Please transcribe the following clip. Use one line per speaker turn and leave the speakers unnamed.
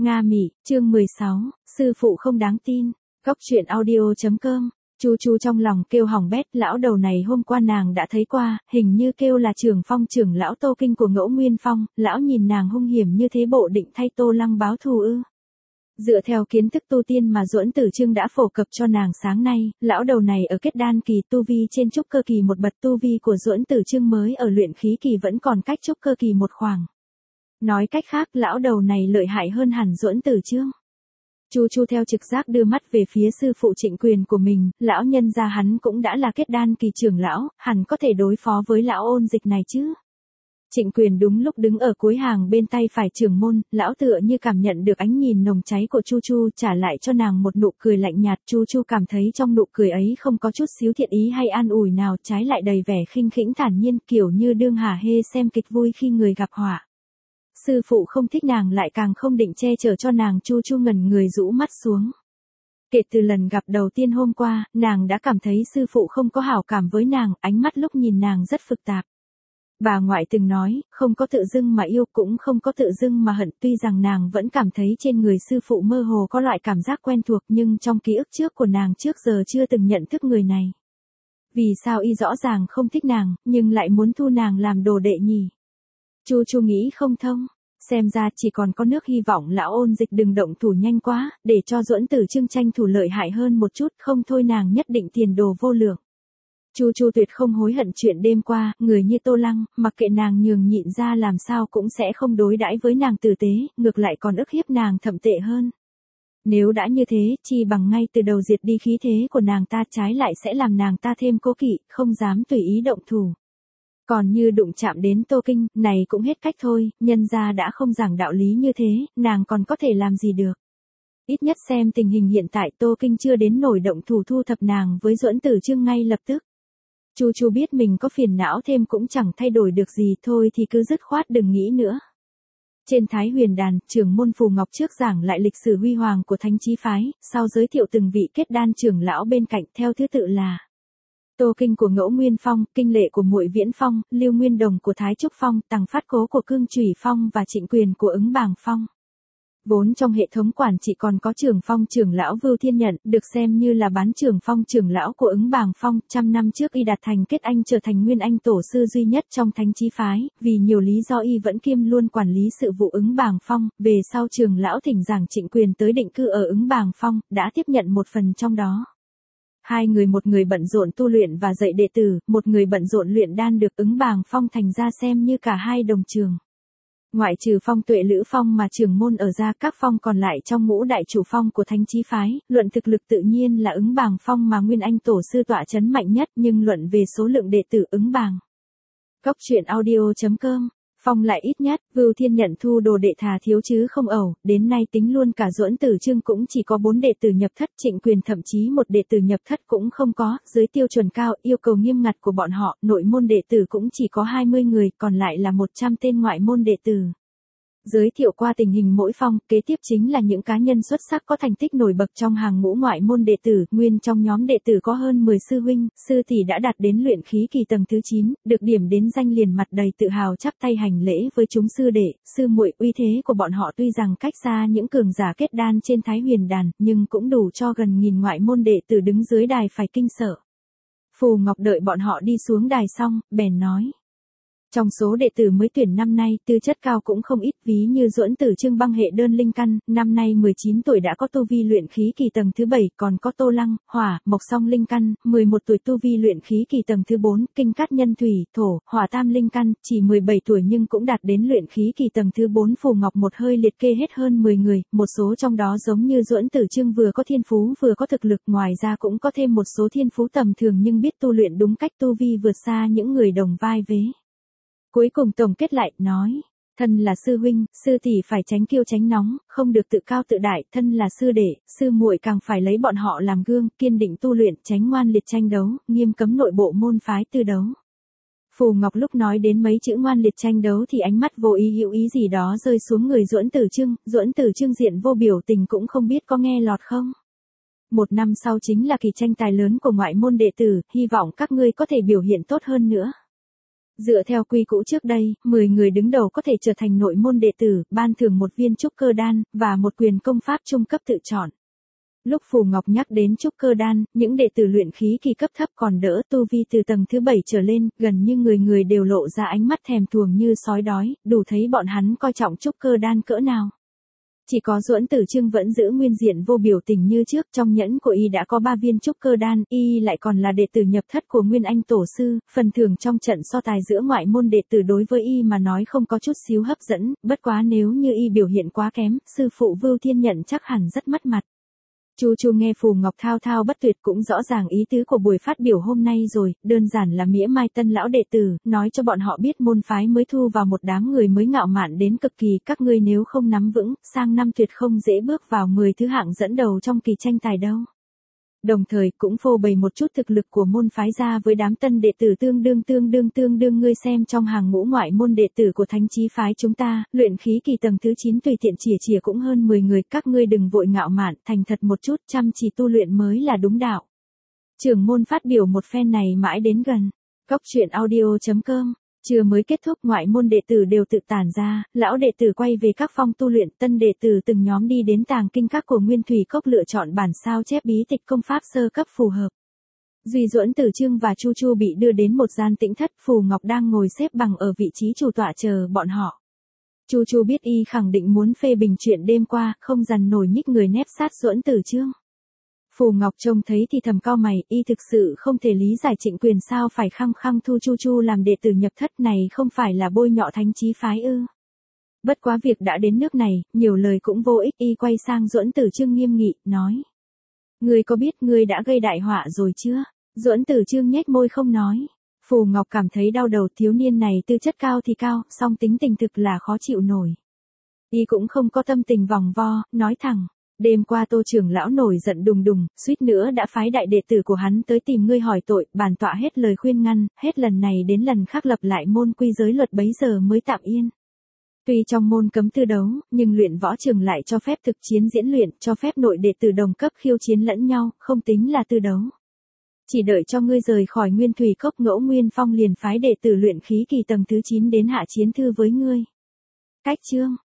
Nga Mị, chương 16, sư phụ không đáng tin. Góc truyện audio.com. Chu Chu trong lòng kêu hỏng bét, lão đầu này hôm qua nàng đã thấy qua, hình như kêu là trưởng phong trưởng lão Tô Kinh của Ngẫu Nguyên Phong, lão nhìn nàng hung hiểm như thế bộ định thay Tô Lăng báo thù ư? Dựa theo kiến thức tu tiên mà Duẫn Tử Trương đã phổ cập cho nàng sáng nay, lão đầu này ở kết đan kỳ tu vi trên trúc cơ kỳ một bậc, tu vi của Duẫn Tử Trương mới ở luyện khí kỳ vẫn còn cách trúc cơ kỳ một khoảng. Nói cách khác, lão đầu này lợi hại hơn hẳn Duẫn Tử Trương. Chu Chu theo trực giác đưa mắt về phía sư phụ Trịnh Quyền của mình, lão nhân gia hắn cũng đã là kết đan kỳ trưởng lão, hẳn có thể đối phó với lão Ôn Dịch này chứ. Trịnh Quyền đúng lúc đứng ở cuối hàng bên tay phải trưởng môn, lão tựa như cảm nhận được ánh nhìn nồng cháy của Chu Chu, trả lại cho nàng một nụ cười lạnh nhạt. Chu Chu cảm thấy trong nụ cười ấy không có chút xíu thiện ý hay an ủi nào, trái lại đầy vẻ khinh khỉnh thản nhiên, kiểu như đương hả hê xem kịch vui khi người gặp họa. Sư phụ không thích nàng lại càng không định che chở cho nàng. Chu Chu ngẩn người rũ mắt xuống. Kể từ lần gặp đầu tiên hôm qua, nàng đã cảm thấy sư phụ không có hảo cảm với nàng, ánh mắt lúc nhìn nàng rất phức tạp. Bà ngoại từng nói, không có tự dưng mà yêu cũng không có tự dưng mà hận, tuy rằng nàng vẫn cảm thấy trên người sư phụ mơ hồ có loại cảm giác quen thuộc, nhưng trong ký ức trước của nàng trước giờ chưa từng nhận thức người này. Vì sao y rõ ràng không thích nàng, nhưng lại muốn thu nàng làm đồ đệ nhỉ? Chu Chu nghĩ không thông, xem ra chỉ còn có nước hy vọng lão Ôn Dịch đừng động thủ nhanh quá, để cho Duẫn Tử Trương tranh thủ lợi hại hơn một chút, không thôi nàng nhất định tiền đồ vô lượng. Chu Chu tuyệt không hối hận chuyện đêm qua, người như Tô Lăng, mặc kệ nàng nhường nhịn ra làm sao cũng sẽ không đối đãi với nàng tử tế, ngược lại còn ức hiếp nàng thậm tệ hơn. Nếu đã như thế, chi bằng ngay từ đầu diệt đi khí thế của nàng ta, trái lại sẽ làm nàng ta thêm cố kỵ, không dám tùy ý động thủ. Còn như đụng chạm đến Tô Kinh, này cũng hết cách thôi, nhân gia đã không giảng đạo lý như thế, nàng còn có thể làm gì được. Ít nhất xem tình hình hiện tại Tô Kinh chưa đến nổi động thủ thu thập nàng với Duẫn Tử Trương ngay lập tức. Chu Chu biết mình có phiền não thêm cũng chẳng thay đổi được gì, thôi thì cứ dứt khoát đừng nghĩ nữa. Trên Thái Huyền Đàn, trưởng môn Phù Ngọc trước giảng lại lịch sử huy hoàng của Thánh Chí phái, sau giới thiệu từng vị kết đan trưởng lão bên cạnh theo thứ tự là Tô Kinh của Ngẫu Nguyên Phong, Kinh Lệ của Muội Viễn Phong, Lưu Nguyên Đồng của Thái Trúc Phong, Tằng Phát Cố của Cương Chủy Phong và Trịnh Quyền của Ứng Bàng Phong. Vốn trong hệ thống quản trị còn có trưởng phong trưởng lão Vưu Thiên Nhận, được xem như là bán trưởng phong trưởng lão của Ứng Bàng Phong, 100 năm trước y đạt thành kết anh trở thành nguyên anh tổ sư duy nhất trong Thánh Chí phái, vì nhiều lý do y vẫn kiêm luôn quản lý sự vụ Ứng Bàng Phong, về sau trưởng lão thỉnh giảng Trịnh Quyền tới định cư ở Ứng Bàng Phong, đã tiếp nhận một phần trong đó. Hai người, một người bận rộn tu luyện và dạy đệ tử, một người bận rộn luyện đan, được Ứng Bàng Phong thành ra xem như cả hai đồng trường. Ngoại trừ Phong Tuệ Lữ Phong mà trưởng môn ở ra, các phong còn lại trong ngũ đại chủ phong của Thánh Chí phái, luận thực lực tự nhiên là Ứng Bàng Phong mà nguyên anh tổ sư tọa chấn mạnh nhất, nhưng luận về số lượng đệ tử Ứng Bàng. Góc truyện audio.com. Phong lại ít nhất, Vưu Thiên Nhận thu đồ đệ thà thiếu chứ không ẩu, đến nay tính luôn cả Duẫn Tử Trương cũng chỉ có 4 đệ tử nhập thất, Trịnh Quyền thậm chí một đệ tử nhập thất cũng không có, dưới tiêu chuẩn cao, yêu cầu nghiêm ngặt của bọn họ, nội môn đệ tử cũng chỉ có 20 người, còn lại là 100 tên ngoại môn đệ tử. Giới thiệu qua tình hình mỗi phong, kế tiếp chính là những cá nhân xuất sắc có thành tích nổi bật trong hàng ngũ ngoại môn đệ tử, nguyên trong nhóm đệ tử có hơn 10 sư huynh, sư tỷ đã đạt đến luyện khí kỳ tầng thứ 9, được điểm đến danh liền mặt đầy tự hào chắp tay hành lễ với chúng sư đệ, sư muội. Uy thế của bọn họ tuy rằng cách xa những cường giả kết đan trên Thái Huyền Đàn, nhưng cũng đủ cho gần nghìn ngoại môn đệ tử đứng dưới đài phải kinh sợ. Phù Ngọc đợi bọn họ đi xuống đài xong, bèn nói. Trong số đệ tử mới tuyển năm nay, tư chất cao cũng không ít, ví như Duẫn Tử Trương băng hệ đơn linh căn, năm nay 19 tuổi đã có tu vi luyện khí kỳ tầng thứ 7, còn có Tô Lăng, hỏa, mộc song linh căn, 11 tuổi tu vi luyện khí kỳ tầng thứ 4, kinh cát nhân thủy, thổ, hỏa tam linh căn, chỉ 17 tuổi nhưng cũng đạt đến luyện khí kỳ tầng thứ 4. Phù Ngọc một hơi liệt kê hết hơn 10 người, một số trong đó giống như Duẫn Tử Trương vừa có thiên phú vừa có thực lực, ngoài ra cũng có thêm một số thiên phú tầm thường nhưng biết tu luyện đúng cách, tu vi vượt xa những người đồng vai vế. Cuối cùng tổng kết lại, nói, thân là sư huynh, sư tỷ phải tránh kiêu tránh nóng, không được tự cao tự đại, thân là sư đệ, sư muội càng phải lấy bọn họ làm gương, kiên định tu luyện, tránh ngoan liệt tranh đấu, nghiêm cấm nội bộ môn phái tư đấu. Phù Ngọc lúc nói đến mấy chữ ngoan liệt tranh đấu thì ánh mắt vô ý hữu ý gì đó rơi xuống người Duẫn Tử Trương diện vô biểu tình cũng không biết có nghe lọt không. Một năm sau chính là kỳ tranh tài lớn của ngoại môn đệ tử, hy vọng các ngươi có thể biểu hiện tốt hơn nữa. Dựa theo quy cũ trước đây, 10 người đứng đầu có thể trở thành nội môn đệ tử, ban thưởng một viên trúc cơ đan, và một quyền công pháp trung cấp tự chọn. Lúc Phù Ngọc nhắc đến trúc cơ đan, những đệ tử luyện khí kỳ cấp thấp còn đỡ tu vi từ tầng thứ 7 trở lên, gần như người người đều lộ ra ánh mắt thèm thuồng như sói đói, đủ thấy bọn hắn coi trọng trúc cơ đan cỡ nào. Chỉ có Duẫn Tử Trương vẫn giữ nguyên diện vô biểu tình như trước, trong nhẫn của y đã có 3 viên trúc cơ đan, y lại còn là đệ tử nhập thất của Nguyên Anh Tổ Sư, phần thưởng trong trận so tài giữa ngoại môn đệ tử đối với y mà nói không có chút xíu hấp dẫn, bất quá nếu như y biểu hiện quá kém, sư phụ Vưu Thiên Nhận chắc hẳn rất mất mặt. Chu Chu nghe Phù Ngọc thao thao bất tuyệt cũng rõ ràng ý tứ của buổi phát biểu hôm nay rồi, đơn giản là mỉa mai tân lão đệ tử, nói cho bọn họ biết môn phái mới thu vào một đám người mới ngạo mạn đến cực kỳ, các ngươi nếu không nắm vững, sang năm tuyệt không dễ bước vào 10 thứ hạng dẫn đầu trong kỳ tranh tài đâu. Đồng thời cũng phô bày một chút thực lực của môn phái ra với đám tân đệ tử tương đương ngươi xem trong hàng ngũ ngoại môn đệ tử của thánh chí phái chúng ta, luyện khí kỳ tầng thứ 9 tùy tiện chìa cũng hơn 10 người, các ngươi đừng vội ngạo mạn, thành thật một chút, chăm chỉ tu luyện mới là đúng đạo. Trưởng môn phát biểu một phen này mãi đến gần. Cóc truyện audio.com. Chưa mới kết thúc ngoại môn đệ tử đều tự tản ra, lão đệ tử quay về các phong tu luyện, tân đệ tử từng nhóm đi đến tàng kinh các của Nguyên Thủy Cốc lựa chọn bản sao chép bí tịch công pháp sơ cấp phù hợp. Duy Duẫn Tử Trương và Chu Chu bị đưa đến một gian tĩnh thất, Phù Ngọc đang ngồi xếp bằng ở vị trí chủ tọa chờ bọn họ. Chu Chu biết y khẳng định muốn phê bình chuyện đêm qua, không dằn nổi nhích người nép sát Duẫn Tử Trương. Phù Ngọc trông thấy thì thầm cau mày, y thực sự không thể lý giải Trịnh Quyền sao phải khăng khăng thu Chu Chu làm đệ tử nhập thất, này không phải là bôi nhọ thánh chí phái ư. Bất quá việc đã đến nước này, nhiều lời cũng vô ích, y quay sang Duẫn Tử Trương nghiêm nghị, nói. Ngươi có biết ngươi đã gây đại họa rồi chưa? Duẫn Tử Trương nhếch môi không nói. Phù Ngọc cảm thấy đau đầu, thiếu niên này tư chất cao thì cao, song tính tình thực là khó chịu nổi. Y cũng không có tâm tình vòng vo, nói thẳng. Đêm qua Tô trưởng lão nổi giận đùng đùng, suýt nữa đã phái đại đệ tử của hắn tới tìm ngươi hỏi tội, bản tọa hết lời khuyên ngăn, hết lần này đến lần khác lập lại môn quy giới luật bấy giờ mới tạm yên. Tuy trong môn cấm tư đấu, nhưng luyện võ trường lại cho phép thực chiến diễn luyện, cho phép nội đệ tử đồng cấp khiêu chiến lẫn nhau, không tính là tư đấu. Chỉ đợi cho ngươi rời khỏi Nguyên Thủy Cốc, Ngẫu Nguyên Phong liền phái đệ tử luyện khí kỳ tầng thứ 9 đến hạ chiến thư với ngươi. Cách chương